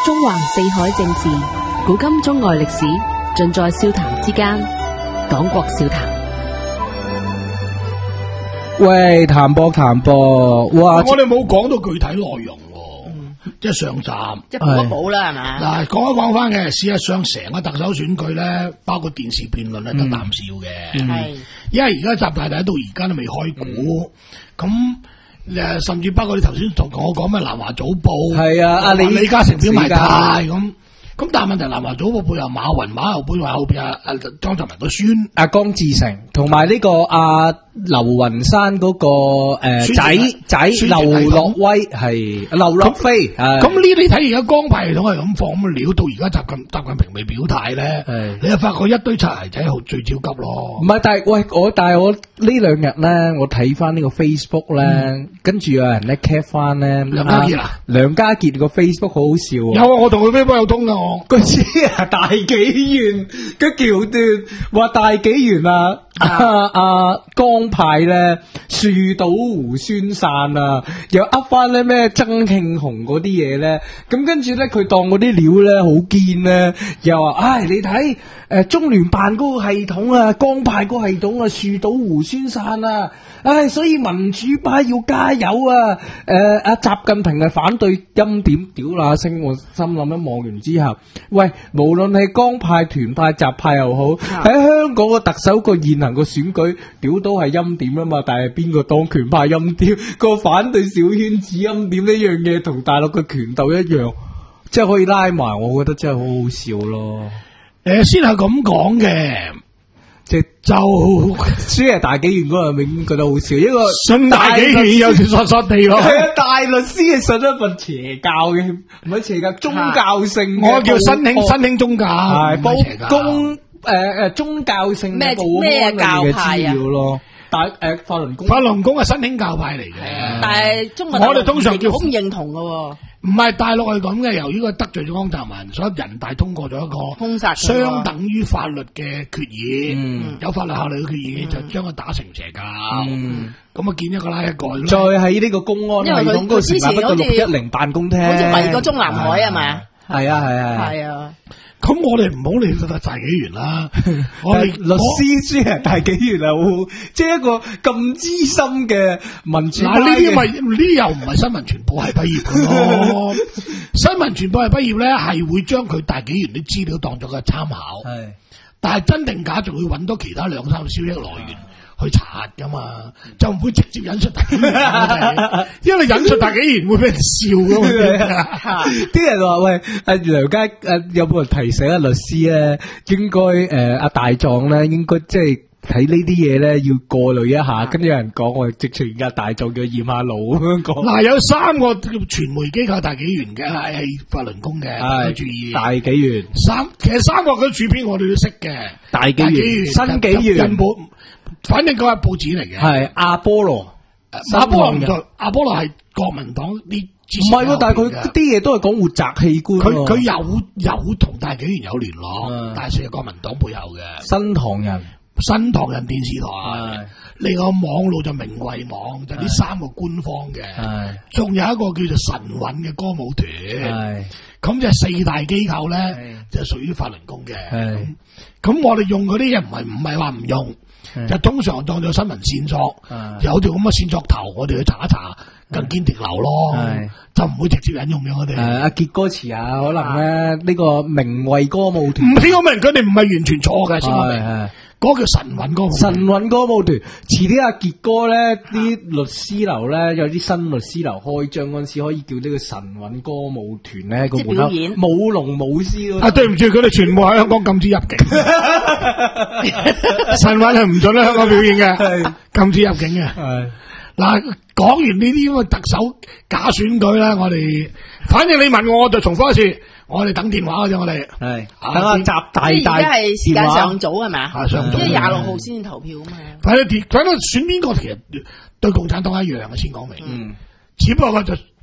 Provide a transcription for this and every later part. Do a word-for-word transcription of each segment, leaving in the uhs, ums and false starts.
中橫四海正事，古今中外歷史，盡在笑談之間。講國笑談。 喂，談博談博，哇！ 我哋冇講到具體內容，嗯、即係上集， 即係補一補啦，係嘛？ 嗱，講一講翻嘅，事實上成個特首選舉咧，包括電視辯論咧，得啖笑嘅。係、嗯，因為而家習大大到而家都未開股，咁、嗯、誒，甚至包括你頭先同我講咩南華早報，係啊，阿李李嘉誠表埋態咁。咁但係問題，南華早報背後馬雲，馬後背話後邊阿阿江澤民個孫阿江志成，同埋呢個阿劉雲山嗰個誒仔仔劉樂威係劉樂飛。咁呢你睇而家江派系統係咁放咁料，到而家習近習近平未表態咧，你又發覺一堆擦鞋仔好最焦急咯。唔係，但係喂我，但係我呢兩日咧，我睇翻呢個 Facebook 咧，跟住有人咧 cap 翻咧梁家傑啊， 梁家傑個 Facebook 好好笑。 有啊，我同佢 Facebook 有通噶。 嗰次啊，大紀元嘅橋段，話大紀元啊，阿阿江派咧樹倒猢猻散啊，又噏翻咧咩曾慶紅嗰啲嘢咧，咁跟住咧佢當嗰啲料咧好堅咧，又話唉、哎、你睇誒、呃、中聯辦嗰個系統啊，江派嗰個系統啊樹倒猢猻散啊，唉、哎、所以民主派要加油啊！誒阿習近平係反對欽點，屌那聲，我心諗一望完之後。喂，無論係江派、團派、習派又好，喺香港個特首個現行個選舉，屌都係欽點啊嘛。但係邊個當權派欽點，個反對小圈子欽點呢樣嘢，同大陸嘅權鬥一樣，即係可以拉埋。我覺得真係好好笑咯。 誒、呃，先係咁講嘅， 即係就輸係大紀元嗰個，永遠覺得好笑。一個信大紀元有條索索地咯， 係啊，大律師係信一份邪教嘅，唔係邪教，宗教性。 我叫新興新興宗教， 係報公誒誒宗教性咩咩教派啊？ 咯，但誒法輪功， 法輪功係新興教派嚟嘅， 但係中國我哋通常叫好唔認同嘅。 唔係大陸係咁嘅，由於佢得罪咗江澤民，所以人大通過咗一個封殺， 相等於法律嘅決議， 嗯、 有法律效力嘅決議，嗯、就將佢打成邪教。咁啊，見一個拉一個。 再喺呢個公安系統嗰個成立一個六一零辦公廳， 好似圍過中南海係咪？ 係啊係啊係啊。 咁我哋唔好理得大紀元啦，我哋律師先係大紀元啊，即係一個咁資深嘅民主派嘅。嗱， 呢啲咪呢啲又唔係新聞傳播系畢業嘅咯。新聞傳播系畢業咧，係會將佢大紀元啲資料當作個參考，係，但係真定假仲會揾到其他兩三個消息來源去查噶嘛，就唔會直接引述大紀元，因為你引述大紀元會俾人笑噶嘛。 啲人話喂，阿梁家誒有冇人提醒阿律師咧？應該誒阿大狀咧，應該即係睇呢啲嘢咧要過濾一下。跟住有人講我直情而家大狀叫驗下腦咁樣講。嗱， 有三個傳媒機構大紀元嘅係法輪功嘅，要注意。 大紀元三，其實三個嗰啲主編我哋都識嘅。 大紀元、新紀元。 反正佢係報紙嚟嘅， 係阿波羅， 阿波羅唔對，阿波羅係國民黨啲， 唔係喎，但係佢啲嘢都係講活摘器官， 佢佢有有同大紀元有聯絡，嗯、但係係國民黨背後嘅新唐人， 新唐人電視台，另外網路就明慧網，就呢、是、三個官方嘅，仲有一個叫做神韻嘅歌舞團，咁就四大機構咧就屬於法輪功嘅，咁我哋用嗰啲嘢唔係唔係話唔用。就通常當咗新聞線索，有條咁嘅線索頭，我哋去查一查，更堅定流咯，就唔會直接引用咗我哋。阿傑歌詞啊，可能咧呢個名為歌舞團， 唔知我明佢哋唔係完全錯嘅，先我明。嗰個叫神韻歌舞團， 神韻歌舞團。遲啲阿傑哥咧，啲律師樓咧有啲新律師樓開張嗰陣時，可以叫呢個神韻歌舞團咧個門口舞龍舞獅。 啊，對唔住，佢哋全部喺香港禁止入境。神韻係唔准喺香港表演嘅，禁止入境嘅。係嗱，講完呢啲咁嘅特首假選舉咧，我哋反正你問我，我就重複一次。我哋等電話嘅啫，我哋係等阿習大大。 即係而家係時間上早係嘛？ 係上早， 因為廿六號先投票啊嘛。 反正反正選邊個其實對共產黨一樣嘅，先講明。嗯，只不過就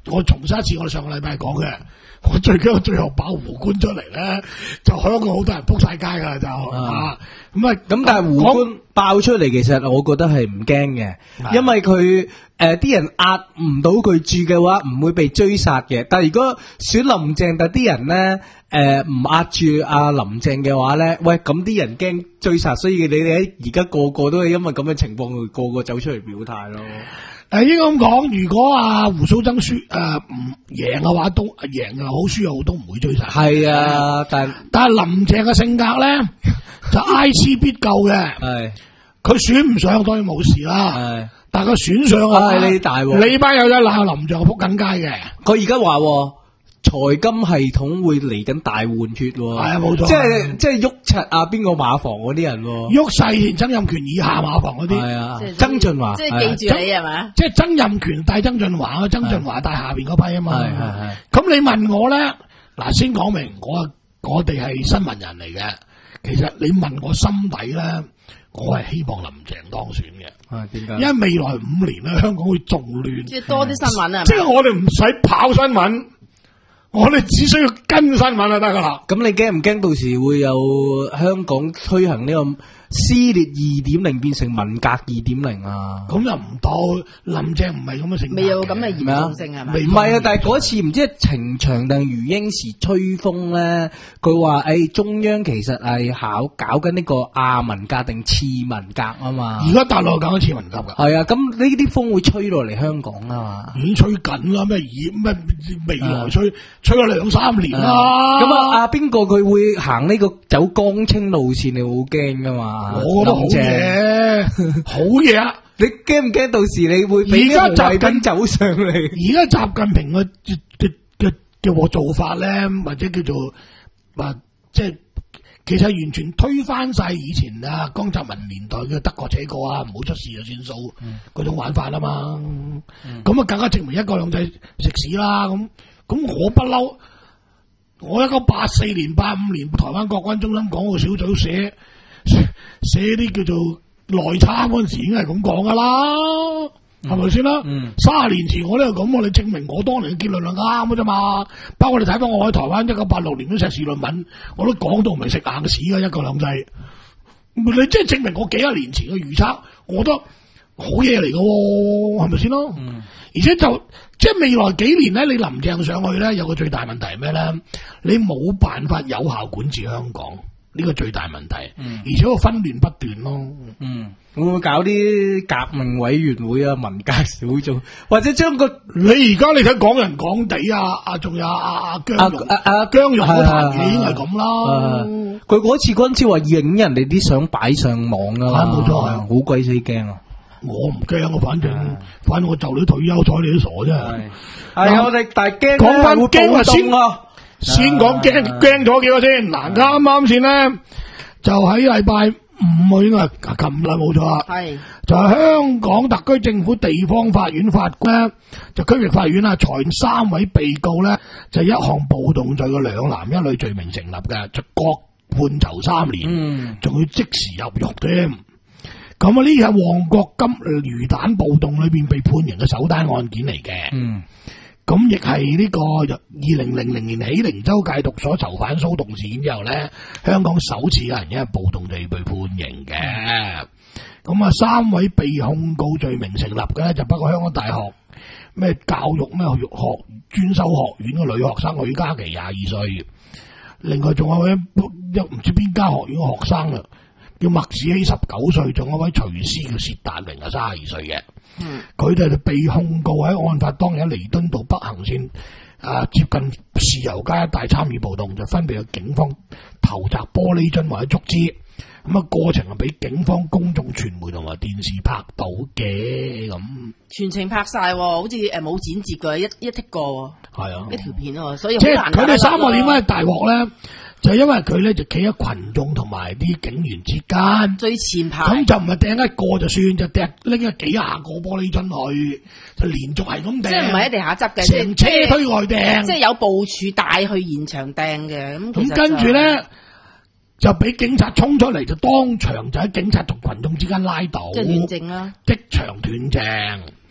我重申一次，我哋上個禮拜講嘅，我最驚最後爆胡官出嚟咧，就香港好多人撲晒街噶就啊，咁啊咁但係胡官爆出嚟，其實我覺得係唔驚嘅，因為佢誒啲人壓唔到佢住嘅話，唔會被追殺嘅。但係如果選林鄭，但啲人咧誒唔壓住阿林鄭嘅話咧，喂咁啲人驚追殺，所以你哋而家個個都係因為咁嘅情況，個個走出嚟表態咯。 誒，應該咁講，如果阿胡鬚曾輸誒唔贏嘅話，都贏又好，輸又好，都唔會追殺。 係啊，但係但係林鄭嘅性格咧，就挨黐必救嘅。係，佢選唔上當然冇事啦。係，但係佢選上啊， 你大鑊， 你班友仔鬧林鄭撲緊街嘅。 佢而家話。財金系統會嚟緊大換血，係啊冇錯， 即係即係喐柒啊邊個馬房嗰啲人， 喐細田曾蔭權以下馬房嗰啲， 係啊，曾俊華， 即係記住你係嘛？ 即係曾蔭權帶曾俊華，曾俊華帶下邊嗰批啊嘛， 係係係。 咁你問我咧，嗱先講明，我我哋係新聞人嚟嘅，其實你問我心底咧，我係希望林鄭當選嘅。 啊，點解？ 因為未來五年咧，香港會仲亂， 即係多啲新聞啊！ 即係我哋唔使跑新聞。我哋只需要跟新聞就得噶啦。 咁你驚唔驚到時會有香港推行呢個撕裂二點零變成文革二點零啊？ 咁又唔到，林鄭唔係咁嘅性格， 未有咁嘅嚴重性係咪？ 唔係啊，但係嗰次唔知係程翔定余英時吹風咧，佢話誒中央其實係考搞緊呢個亞文革定次文革啊嘛。 而家大陸搞緊次文革噶。 係啊，咁呢啲風會吹落嚟香港啊嘛。 已經吹緊啦，咩二咩未來吹、啊、吹咗兩三年啦。 咁啊，阿邊個佢會行呢個走江青路線？你好驚噶嘛？ 我覺得好嘢，好嘢啊！ 你驚唔驚到時你會俾啲習近平走上嚟？ 而家習近平嘅嘅嘅嘅做法咧，或者叫做啊，即係其實完全推翻晒以前啊江澤民年代嘅得過且過啊，唔好出事就算數嗰、嗯、種玩法啊嘛。咁啊、嗯，更加證明一國兩制食屎啦！咁咁我不嬲，我一九八四年、八五年台灣國關中心港澳小組寫。寫啲叫做內參嗰陣時已經係咁講噶啦，係咪先啦？卅年前我都係咁，我哋證明我當年嘅結論係啱嘅啫嘛。包括你睇翻我喺台灣一九八六年嗰碩士論文，我都講到唔係食硬屎嘅一國兩制。你即係證明我幾廿年前嘅預測，我覺得好嘢嚟嘅，係咪先咯？嗯、而且就即係未來幾年咧，你林鄭上去咧，有個最大問題係咩咧？你冇辦法有效管治香港。呢個最大問題，嗯、而且個紛亂不斷咯。嗯，會唔會搞啲革命委員會啊、文革小組，或者將個你而家你睇港人港地啊，啊，仲有阿阿姜蓉阿阿姜蓉嗰壇嘢已經係咁啦。佢嗰次嗰陣時話影人哋啲相擺上網噶啦，冇錯，好鬼死驚啊！我唔驚啊，反正、嗯、反正我就你退休彩你都傻啫。係啊，我哋但係驚講翻驚啊先啊！先講驚驚咗幾個先，嗱啱啱先咧，就喺禮拜五應該係琴日冇錯啦，係就係香港特區政府地方法院法官咧，就區域法院啊，裁三位被告咧，就一項暴動罪嘅兩男一女罪名成立嘅，就各判囚三年，仲、嗯、要即時入獄添。咁啊，呢係旺角金魚蛋暴動裏邊被判刑嘅首單案件嚟嘅。嗯咁亦係呢個由二零零零年起靈州戒毒所囚犯騷動事件之後咧，香港首次有人因為暴動地被判刑嘅。咁啊，三位被控告罪名成立嘅咧，就包括香港大學咩教育咩學學專修學院嘅女學生許嘉琪廿二歲，另外仲有位一唔知邊間學院嘅學生啦，叫麥子希十九歲，仲有位廚師叫薛達明啊，三十二歲嘅。嗯，佢哋就被控告喺案發當日喺彌敦道北行線啊接近豉油街一帶參與暴動，就分別有警方投擲玻璃樽或者竹枝，咁啊過程係俾警方、公眾、傳媒同埋電視拍到嘅咁，全程拍晒，好似誒冇剪接嘅，一一剔過，係啊，一條片啊，所以好難。即係佢哋三個點解大鑊咧？就係因為佢咧就企喺群眾同埋啲警員之間最前排，咁就唔係掟一個就算，就掟拎咗幾廿個玻璃樽去，就連續係咁掟，即係唔係喺地下執嘅，成車推外掟，即係有部署帶去現場掟嘅。咁咁跟住咧就俾警察衝出嚟，就當場就喺警察同群眾之間拉倒，即係斷正啦，即場斷正。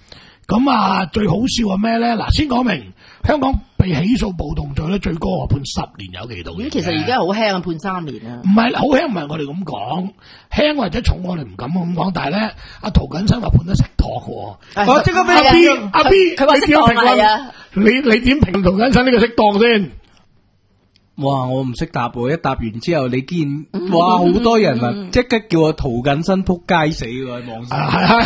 咁啊，最好笑係咩咧？嗱，先講明香港被起訴暴動罪咧，最高我判十年有期徒刑。 咁其實而家好輕啊，判三年啊。 唔係好輕，唔係我哋咁講，輕或者重我哋唔敢咁講。但係咧，阿涂謹申話判得適當喎。 我即刻俾阿 B 阿 B， 佢話適當係啊。 你你點評涂謹申呢個適當先？ 哇！我唔識答喎，一答完之後你見哇好多人啊，即刻叫我涂謹申撲街死喎，網上。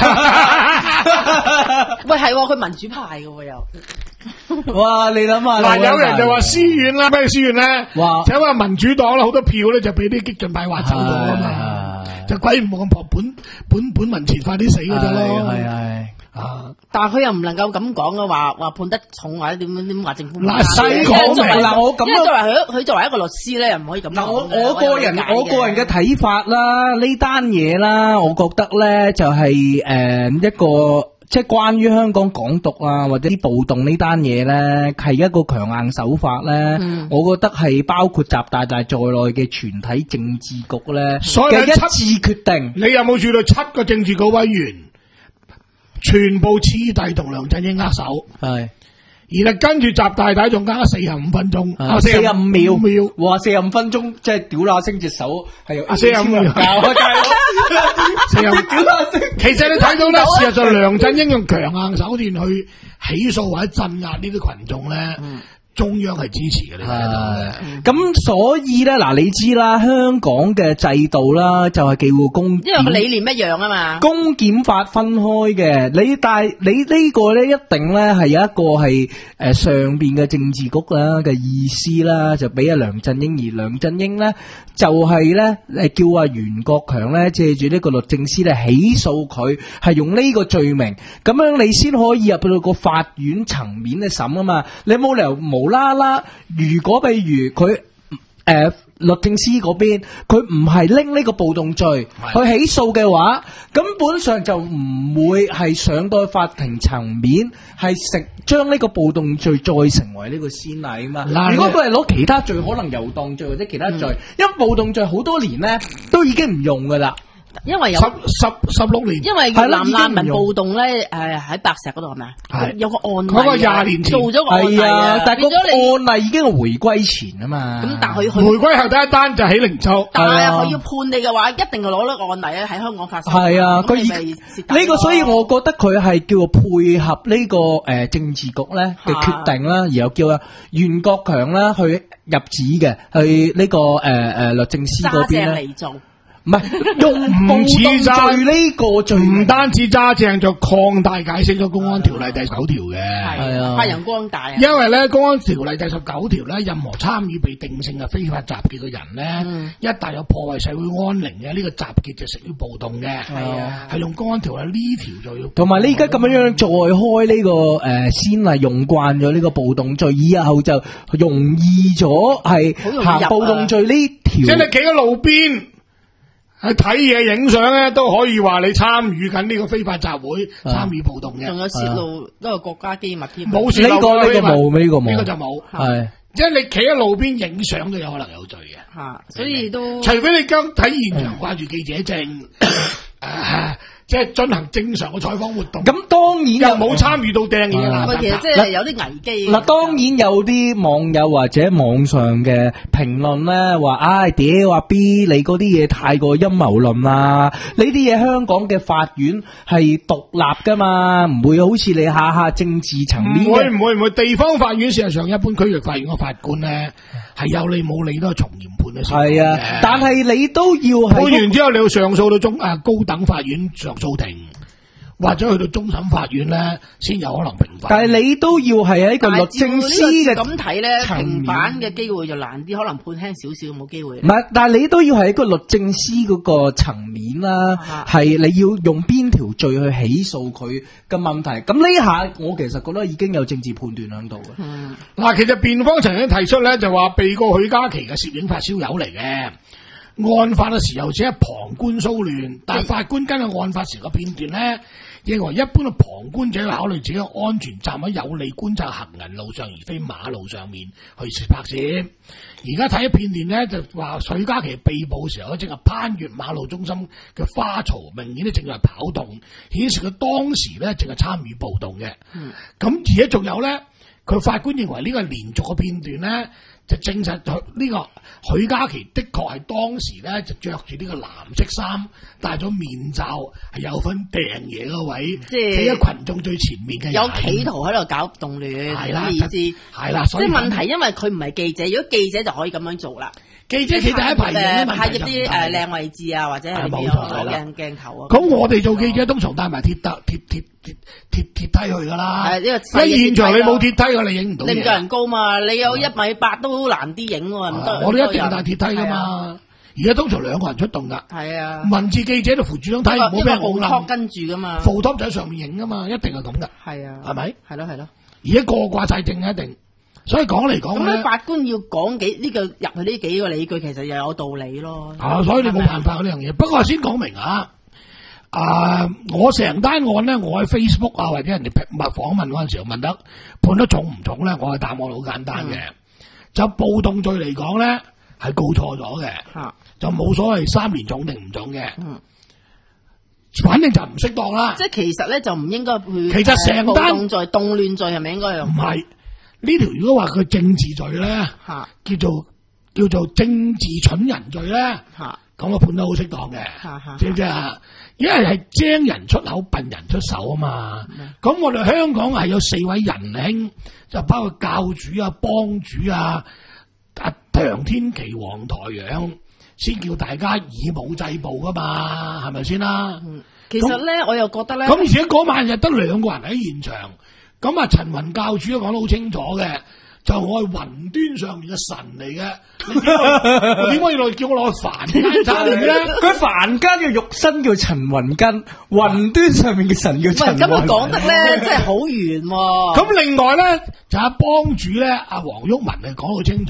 喂，係佢民主派嘅喎又。 哇！你諗下， 嗱，有人就話私怨啦，咩私怨咧？ 哇！ 就話民主黨啦，好多票咧就俾啲激進派挖走咗啊嘛，就鬼唔冇咁本本本民前快啲死嗰隻咯。係係啊！ 但係佢又唔能夠咁講嘅話，話判得重或者點樣點話政府。 嗱，細講明嗱，我咁因為作為佢佢作為一個律師咧，又唔可以咁講。 嗱，我我個人我個人嘅睇法啦，呢單嘢啦，我覺得咧就係誒一個。即係關於香港港獨啊，或者啲暴動呢單嘢咧，係一個強硬手法咧。嗯、我覺得係包括習大大在內嘅全體政治局咧嘅一致決定。 你有冇注意到七個政治局委員全部黐弟同梁振英握手？係。而係跟住習大大仲加四十五分鐘，啊四十五秒，秒， 哇四十五分鐘即係屌乸星隻手係有四十五秒，四十五屌乸星。其實你睇到咧，事實上梁振英用強硬手段去起訴或者鎮壓呢啲群眾咧。嗯中央係支持嘅，你睇到咁所以咧，嗱你知啦，香港嘅制度啦，就係叫公， 因為個理念一樣啊嘛。 公檢法分開嘅，你但係你呢個咧一定咧係有一個係誒上邊嘅政治局啦嘅意思啦，就俾阿梁振英，而梁振英咧就係咧誒叫阿袁國強咧借住呢個律政司咧起訴佢，係用呢個罪名，咁樣你先可以入到個法院層面去審啊嘛，你冇理由冇。無啦啦，如果譬如佢誒、呃、律政司嗰邊，佢唔係拎呢個暴動罪去起訴嘅話，根本上就唔會係上到法庭層面，係食將呢個暴動罪再成為呢個先例啊嘛。嗯、如果佢係攞其他罪，可能遊蕩罪或者其他罪，嗯、因為暴動罪好多年咧都已經唔用噶啦。 因為有十十十六年， 因為越南難民暴動咧，誒喺白石嗰度係咪啊？係有個案例， 嗰個廿年前做咗個案例啊， 但係個案例已經係回歸前啊嘛。 咁但係佢回歸後第一單就喺靈州， 但係佢要判你嘅話，一定係攞呢個案例咧喺香港發生。 係啊，佢呢個所以我覺得佢係叫做配合呢個誒政治局咧嘅決定啦，然後叫阿袁國強啦去入紙嘅，去呢個誒誒律政司嗰邊咧。唔係用暴動罪呢個罪， 唔單止揸正，就擴大解釋咗公安條例第十九條嘅， 係啊，發揚光大。 因為咧公安條例第十九條咧，任何參與被定性嘅非法集結嘅人咧，嗯、一旦有破壞社會安寧嘅呢個集結就屬於暴動嘅，係啊，係用公安條例呢條就要。同埋你而家咁樣樣再開呢、這個誒、呃、先例，用慣咗呢個暴動罪，以後就容易咗係行暴動罪呢條。即係你企喺路邊。去睇嘢影相咧，都可以話你參與緊呢個非法集會，參與暴動嘅。仲有泄露都係國家機密添。冇泄露呢個呢個冇，呢個冇，呢個就冇。係，即係你企喺路邊影相都有可能有罪嘅。吓，所以都除非你剛睇現場掛住記者證。即係進行正常嘅採訪活動，咁當然又冇參與到掟嘢啦。其實即係有啲危機。嗱，當然有啲網友或者網上嘅評論咧，話唉屌阿 B 你嗰啲嘢太過陰謀論啦，呢啲嘢香港嘅法院係獨立噶嘛，唔會好似你下下政治層面。唔會唔會唔會，地方法院事實上一般區域法院嘅法官咧係有理冇理都係從嚴判嘅。係啊，但係你都要判完之後，你要上訴到中啊高等法院上訴庭，或者去到終審法院咧，先有可能平反。但係你都要係喺個律政司嘅咁睇咧，平反嘅機會就難啲，可能判輕少少冇機會。唔係，但係你都要係一個律政司嗰個層面啦，係、啊、你要用邊條罪去起訴佢嘅問題。咁呢下我其實覺得已經有政治判斷喺度嘅。嗱、嗯，其實辯方曾經提出咧，就話被告許嘉琪嘅攝影發燒友嚟嘅。 案發嘅時候只係旁觀騷亂，但係法官根據案發時嘅片段咧，認為一般嘅旁觀者考慮自己嘅安全，站喺有利觀察行人路上而非馬路上面去拍攝。而家睇片段咧，就話許嘉琪被捕嘅時候咧，正係攀越馬路中心嘅花槽，明顯咧正係跑動，顯示佢當時咧正係參與暴動嘅。咁、嗯、而且仲有咧，佢法官認為呢個連續嘅片段咧，就證實佢呢個許嘉琪的確係當時咧就着住呢個藍色衫，戴咗面罩，係有份掟嘢嗰位，即係企喺群眾最前面嘅人， 有企圖喺度搞動亂，係啦，意思係啦， 即係問題，因為佢唔係記者，如果記者就可以咁樣做啦。 記者企第一排影， 拍一啲誒靚位置啊，或者係邊有鏡鏡頭啊。 咁我哋做記者通常帶埋鐵搭鐵鐵鐵鐵鐵梯去噶啦。係呢個喺現場你冇鐵梯嘅，你影唔到。 你唔夠人高嘛？你有一米八都難啲影喎，唔得。 我哋一定要帶鐵梯噶嘛。而家通常兩個人出動噶。 係啊。文字記者就扶住張梯，唔好俾人冇托跟住噶嘛。 扶托就喺上面影噶嘛，一定係咁噶。 係啊。 係咪？ 係咯係咯。 而家個掛晒證一定。所以講嚟講咁咧，法官要講幾呢、這個入去呢幾個理據，其實又有道理咯。 啊，所以你冇辦法呢樣嘢。不過先講明啊，啊，我成單案咧，我喺 Facebook 啊或者人哋密訪問嗰陣時候問得判得重唔重咧，我嘅答案好簡單嘅，嗯、就暴動罪嚟講咧係告錯咗嘅，啊、就冇所謂三年重定唔重嘅。嗯，反正就唔適當啦。 即係其實咧就唔應該去。 其實成單暴動罪、動亂罪係咪應該有？ 唔係。呢條如果話佢政治罪咧，哈叫做叫做政治蠢人罪咧，咁我判得好適當嘅，知唔知啊？因為係精人出口，笨人出手啊嘛。咁、嗯、我哋香港係有四位仁兄，就包括教主啊、幫主啊、阿梁天琦、黃台仰，先叫大家以武制暴噶嘛，係咪先啦？ 嗯、其實咧，那我又覺得咧， 咁而且嗰晚日得兩個人喺現場。咁啊，陳雲教主都講得好清楚嘅，就我係雲端上面嘅神嚟嘅，我點解要叫我攞凡間嚟咧？ 佢凡間嘅肉身叫陳雲根，雲端上面嘅神叫陳雲。 咁佢講得咧，真係好圓喎。 咁另外咧，就阿幫主咧，阿黃毓民係講到清楚，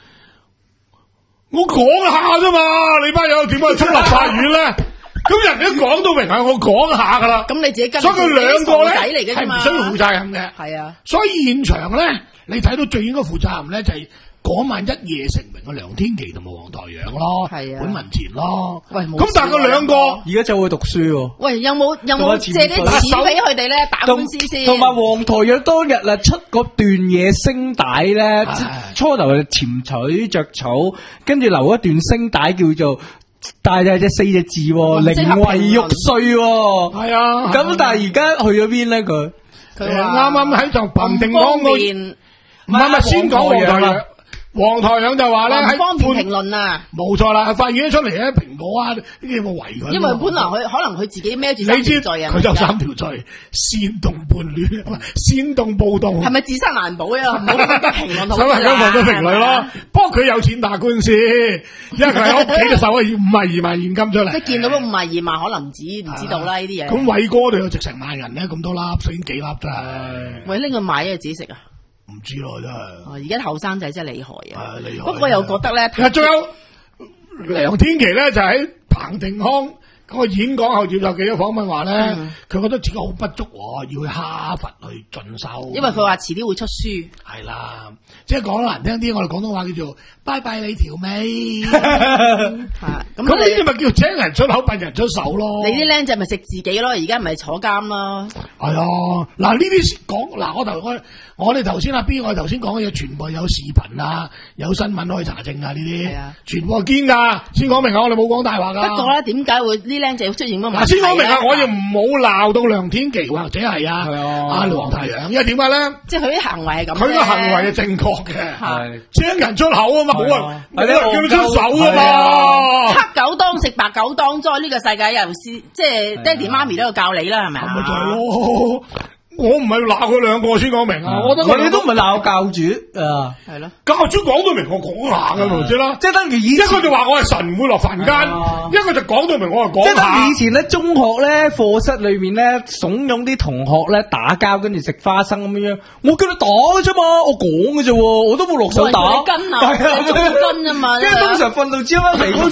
我講下啫嘛，你班友點解出立法院咧？咁人哋都講到明係我講下噶啦， 咁你自己跟， 所以佢兩個咧係唔需要負責任嘅。 係啊， 所以現場咧，你睇到最應該負責任咧就係嗰晚一夜成名嘅梁天琦同埋黃台仰咯，係啊，本文前咯。喂，咁但係佢兩個而家就會讀書喎。 喂，有冇有冇借啲錢俾佢哋咧打官司先？ 同埋黃台仰當日啊出嗰段嘢聲帶咧，初頭係潛取着草，跟住留一段聲帶叫做。但係只四隻字，寧為玉碎。 係啊， 咁但係而家去咗邊咧？佢佢啱啱喺度彭定康嗰邊，唔係咪先講黃台仰？黃台仰就話咧喺方便評論啊， 冇錯啦，發現咗出嚟咧，蘋果啊呢啲有冇圍佢？ 因為本來佢可能佢自己孭住三條罪啊， 佢就三條罪，煽動叛亂、煽動暴動， 係咪自殺難保啊？唔好咁多評論好啦， 所以咁放咗評論咯。不過佢有錢打官司，因為佢喺屋企嘅手可以五萬二萬現金出嚟， 即係見到嗰五萬二萬可能唔止唔知道啦呢啲嘢。 咁偉哥度有值成萬人咧，咁多粒，所以幾粒真係。 喂，拎佢買嘢自己食啊？ 唔知咯，真係。哦， 而家後生仔真係厲害啊！ 係厲害。 不過又覺得咧， 仲有梁天琦咧，就喺彭定康嗰個演講後接受記者訪問話咧，佢、嗯、覺得自己好不足，要去哈佛去進修。 因為佢話遲啲會出書。 係啦，即係講得難聽啲，我哋廣東話叫做拜拜你條尾。 吓咁呢啲咪叫請人出口，笨人出手咯。 你啲僆仔咪食自己咯，而家咪坐監咯。 係啊，嗱呢啲講嗱我頭我我哋頭先阿 B 我哋頭先講嘅嘢，全部有視頻啊，有新聞可以查證啊，呢啲全部係堅噶。先講明啊，我哋冇講大話噶。 不過咧，點解會呢僆仔出現乜問題？ 嗱，先講明啊，我亦唔好鬧到梁天琦或者係啊阿黃台仰，因為點解咧？即係佢啲行為係咁。 佢個行為係正確嘅，係請人出口啊嘛，好啊，冇人叫你出手啊嘛。 黑狗當食，白狗當災，呢個世界又是即係爹哋媽咪都有教你啦，係咪啊？ 咪就係咯。我唔係鬧佢兩個先講明啊，我覺得我哋都唔係鬧教主啊， 係咯， 教主講到明我講下噶嘛，知啦， 即係等於以前一個就話我係神唔會落凡間，一個就講到明我係講下。 即係等於以前咧中學咧課室裏面咧慫恿啲同學咧打交，跟住食花生咁樣，我叫你打嘅啫嘛，我講嘅啫，我都冇落手打。 跟啊，係啊，跟啫嘛。 因為通常訓導之後翻嚟嗰時。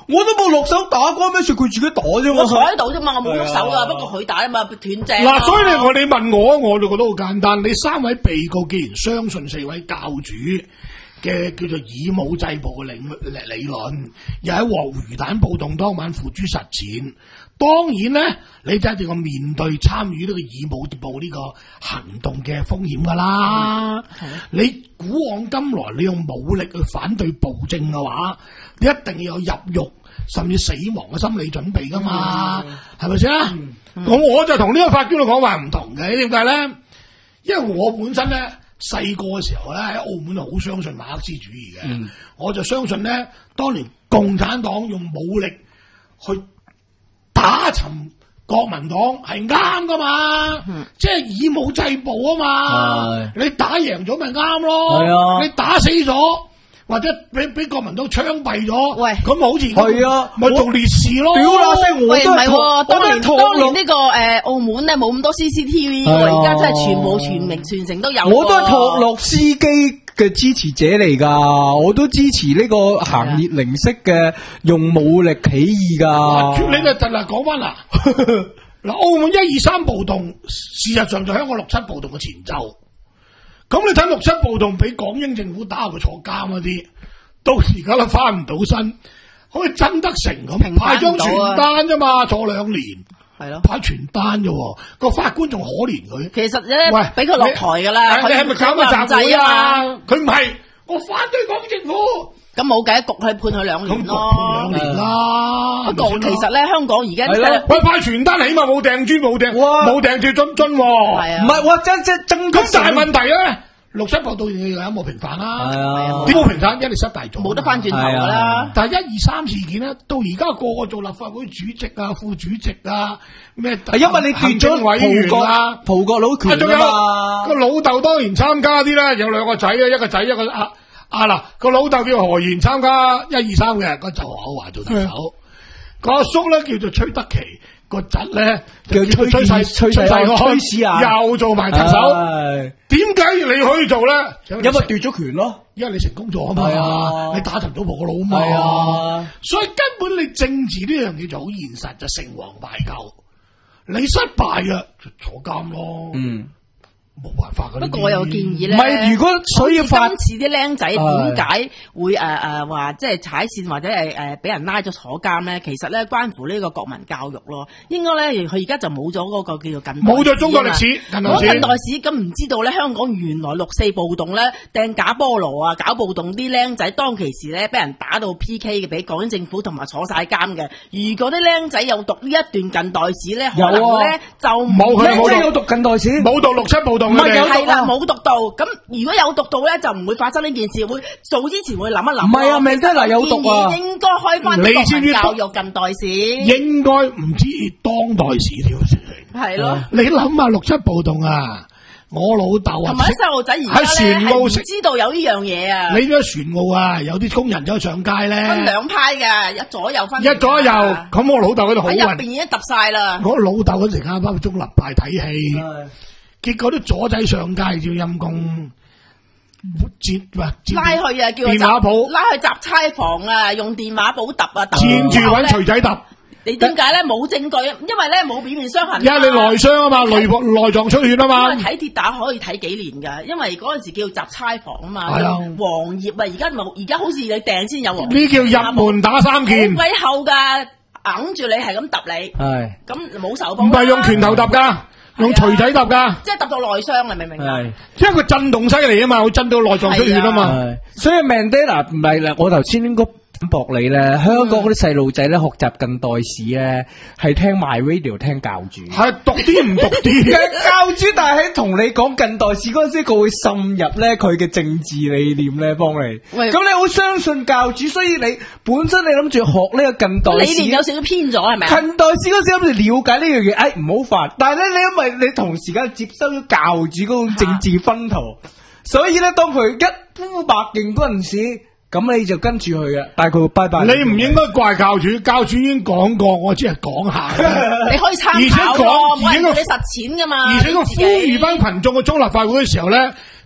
我都冇落手打關咩事，佢自己打啫嘛。 我坐喺度啫嘛，我冇喐手噶，不過佢打啊嘛，斷正。 嗱，所以你我你問我，我就覺得好簡單。你三位被告既然相信四位教主嘅叫做以武制暴嘅理理論，又喺鑊魚蛋暴動當晚付諸實踐，當然咧，你就一定要面對參與呢個以武制暴呢個行動嘅風險噶啦。嗯、你古往今來，你用武力去反對暴政嘅話，你一定要有入獄甚至死亡嘅心理準備噶嘛，係咪先？咁、嗯嗯、我就同呢個法官嘅講法唔同嘅，點解咧？因為我本身咧。細個嘅時候咧，喺澳門就好相信馬克思主義嘅，嗯、我就相信咧，當年共產黨用武力去打沉國民黨係啱噶嘛，嗯、即係以武制暴啊嘛，是你打贏咗咪啱咯，啊、你打死咗或者俾俾國民黨槍斃咗，喂，咁好似係啊，咪做烈士咯。屌啦聲，我都係我當年當年呢個誒澳門咧冇咁多 C C T V 喎，而家真係全部全明全城都有。 我都係托洛斯基嘅支持者嚟噶，我都支持呢個行列寧式嘅用武力起義噶。 你就嗱講翻啦，嗱澳門一二三暴動，事實上就香港六七暴動嘅前奏。咁你睇六七暴動俾港英政府打入去坐監嗰啲，到而家都翻唔到身，好似曾德成咁派張傳單啫嘛，坐兩年，係咯，派傳單啫，個法官仲可憐佢。 其實咧，喂，俾佢落台噶啦， 你係咪搞個集會啊？佢唔係，我反對港英政府。 咁冇計，焗去判佢兩年咯， 判兩年啦。 不過其實咧，香港而家喂派傳單，起碼冇掟磚，冇掟冇掟住樽樽。 係啊， 唔係，哇真真真咁大問題咧。六七暴動有冇平反啦？點冇平反？因為你失大咗， 冇得翻轉頭噶啦。 但係一二三事件咧，到而家個個做立法會主席啊、副主席啊，咩？係因為你斷咗委員啊、 葡國佬權啊嘛。 個老豆當然參加啲啦，有兩個仔啊，一個仔一個阿阿嗱，個老豆叫何賢參加一二三嘅，個就何華做特首，個阿叔咧叫做崔德祺。個侄咧叫崔崔世崔世安，又做埋特首。點解你可以做咧？ 因為奪咗權咯， 因為你成功咗啊嘛，你打沉咗葡國佬啊嘛，所以根本你政治呢樣嘢就好現實，就成王敗寇。你失敗嘅就坐監咯。嗯。冇辦法噶。 不過我有建議咧， 唔係如果所以今次啲僆仔點解會誒誒話即係踩線或者係誒俾人拉咗坐監咧？其實咧關乎呢個國民教育咯。應該咧佢而家就冇咗嗰個叫做近冇咗中國歷史近代史。 近代史咁唔知道咧，香港原來六四暴動咧掟假菠蘿啊，搞暴動啲僆仔當其時咧俾人打到 P K 嘅，俾港英政府同埋坐晒監嘅。如果啲僆仔有讀呢一段近代史咧，可能咧就冇佢冇有讀近代史， 冇讀六七暴動。 唔係係啦，冇讀到。咁如果有讀到咧，就唔會發生呢件事。會做之前會諗一諗。 唔係啊，明真嗱有讀啊。 應該開翻國民教育近代史。 應該唔知當代史條事情。 係咯。 你諗下六七暴動啊！我老豆啊， 同埋啲細路仔而家咧係唔知道有呢樣嘢啊！ 你咗船澳啊，有啲工人走上街咧， 分兩派嘅，一左右分。 一左一右，咁我老豆嗰度好喺入邊已經揼晒啦。 我老豆嗰時啱啱中立派睇戲。結果啲左仔上街叫陰公，接拉去啊，叫電話簿， 拉去雜差房啊，用電話簿揼啊， 纏住揾錘仔揼。 你點解咧？冇證據，因為咧冇表面傷痕。 因為你內傷啊嘛，內內臟出血啊嘛。 因為睇跌打可以睇幾年㗎，因為嗰陣時叫雜差房啊嘛。係啊，黃頁啊，而家冇，而家好似你訂先有黃頁。 呢叫入門打三件。 好鬼厚㗎，揞住你係咁揼你。係。咁冇手幫。 唔係用拳頭揼㗎。用錘仔揼噶， 即係揼到內傷，你明唔明啊？ 因為佢震動犀利啊嘛，會震到內臟出血啊嘛。 所以 Mandela 唔係啦，我頭先應該反駁你咧。香港嗰啲細路仔咧學習近代史咧，係聽 My Radio 聽教主， 係讀啲唔讀啲。 教主，但係喺同你講近代史嗰陣時，佢會滲入咧佢嘅政治理念咧，幫你。咁你好相信教主，所以你本身你諗住學呢個近代史， 理念有少少偏咗係咪？ 近代史嗰時諗住了解呢樣嘢，哎唔好煩。但係咧，你因為你同時間接收咗教主嗰種政治薰陶，所以咧當佢一呼百應嗰陣時。咁你就跟住佢啊，但係佢會拜拜。 你唔應該怪教主，教主已經講過，我只係講下。 你可以參考，而且講，而且佢實踐噶嘛。 而且佢呼籲班群眾嘅中立法會嘅時候咧，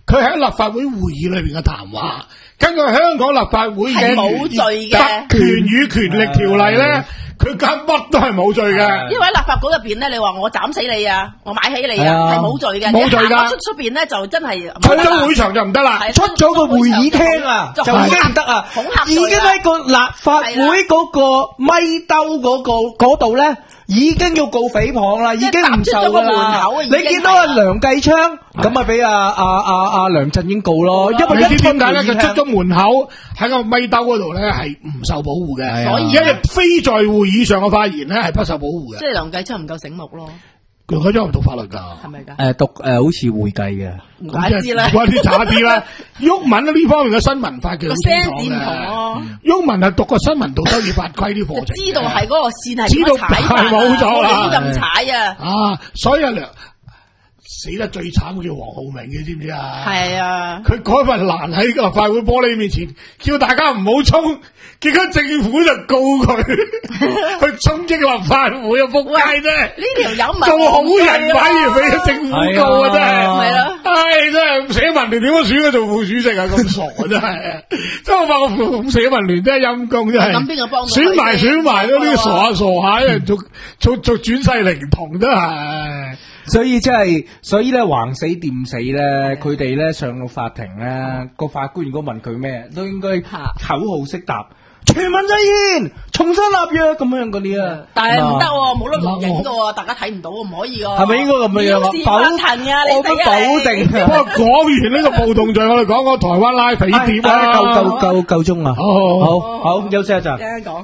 佢喺立法會會議裏邊嘅談話，根據香港立法會係冇罪嘅特權與權力條例咧。佢間乜都係冇罪嘅， 因為喺立法局入邊咧，你話我斬死你啊，我買起你啊，係冇罪嘅。 冇罪噶。 出出邊咧就真係出咗會場就唔得啦， 出咗個會議廳啊，就已經唔得啊，已經喺個立法會嗰個咪兜嗰個嗰度咧，已經要告誹謗啦，已經唔受噶啦。你見到阿梁繼昌咁咪俾阿阿阿阿梁振英告咯，因為你知點解咧？佢出咗門口喺個咪兜嗰度咧係唔受保護嘅，所以因為非在會議上嘅發言咧係不受保護嘅。 即係梁繼昌唔夠醒目咯。 梁繼昌唔讀法律㗎， 係咪㗎？ 誒讀誒好似會計嘅， 唔怪之啦， 唔怪啲渣啲啦。毓民呢方面嘅新聞法嘅個聲字唔同咯。 毓民係讀過新聞道德與法規啲課程， 知道係嗰個線係知道係冇錯啦， 咁踩啊！ 啊，所以阿梁死得最慘嘅叫黃浩明嘅，知唔知啊？ 係啊， 佢嗰份欄喺立法會玻璃面前，叫大家唔好衝，結果政府就告佢去衝擊立法會啊！仆街啫！ 呢條有做好人反而俾咗政府告啊！真係， 係咯， 唉，真係寫文聯點樣選佢做副主席啊？咁傻啊！真係，真係我話我咁寫文聯真係陰公真係。 咁邊個幫到？ 選埋選埋都呢個傻下傻下，人做做做轉世靈童都係。 所以即係，所以咧橫死掂死咧，佢哋咧上到法庭咧，個法官如果問佢咩，都應該口號式答，全民制憲，重新立約咁樣嗰啲啊。 但係唔得喎，冇得錄影噶喎，大家睇唔到，唔可以㗎。 係咪應該咁樣啊？否，我不否定。 不過講完呢個暴動罪，我哋講講台灣拉匪諜啊。 夠夠夠夠鐘啊！好好好，休息一陣。 聽講。